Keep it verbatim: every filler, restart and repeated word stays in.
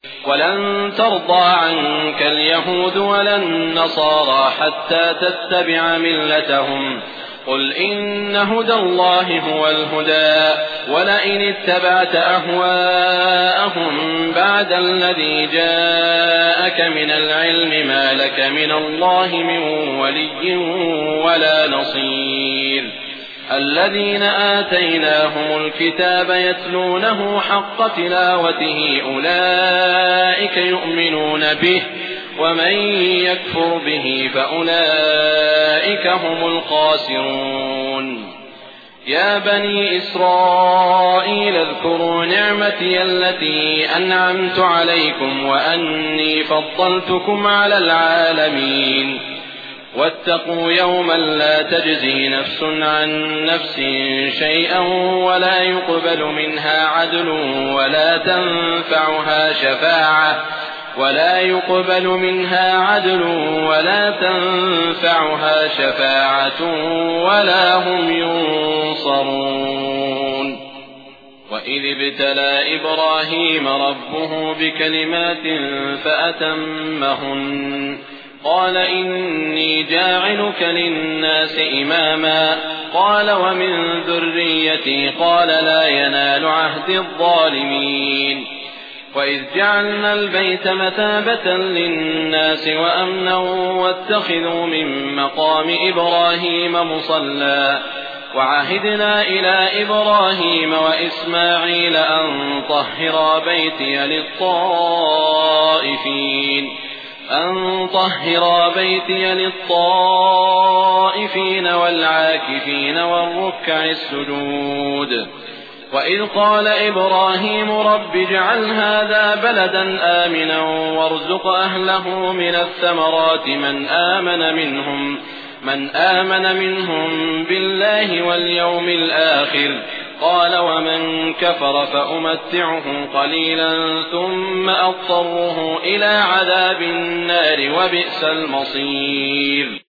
ولن ترضى عنك اليهود ولا النصارى حتى تتبع ملتهم قل إن هدى الله هو الهدى ولئن اتبعت أهواءهم بعد الذي جاءك من العلم ما لك من الله من ولي ولا نصير الذين آتيناهم الكتاب يتلونه حق تلاوته أولئك يؤمنون به ومن يكفر به فأولئك هم الخاسرون يا بني إسرائيل اذكروا نعمتي التي أنعمت عليكم وأني فضلتكم على العالمين واتقوا يوما لا تجزي نفس عن نفس شيئا ولا يقبل منها عدل ولا تنفعها شفاعة ولا يقبل منها عدل ولا تنفعها شفاعة ولا هم ينصرون وإذ ابتلى إبراهيم ربه بكلمات فأتمهن قال إني جاعلك للناس إماما قال ومن ذريتي قال لا ينال عهد الظالمين وإذ جعلنا البيت مثابة للناس وأمنا واتخذوا من مقام إبراهيم مصلى وعهدنا إلى إبراهيم وإسماعيل أن طهرا بيتي للطائفين أن طهرا بيتي للطائفين والعاكفين والركع السجود وإذ قال إبراهيم رب اجعل هذا بلدا آمنا وارزق أهله من الثمرات من آمن منهم من آمن منهم بالله واليوم الآخر قال ومن كفر فأمتعه قليلا ثم أضطره إلى عذاب النار وبئس المصير.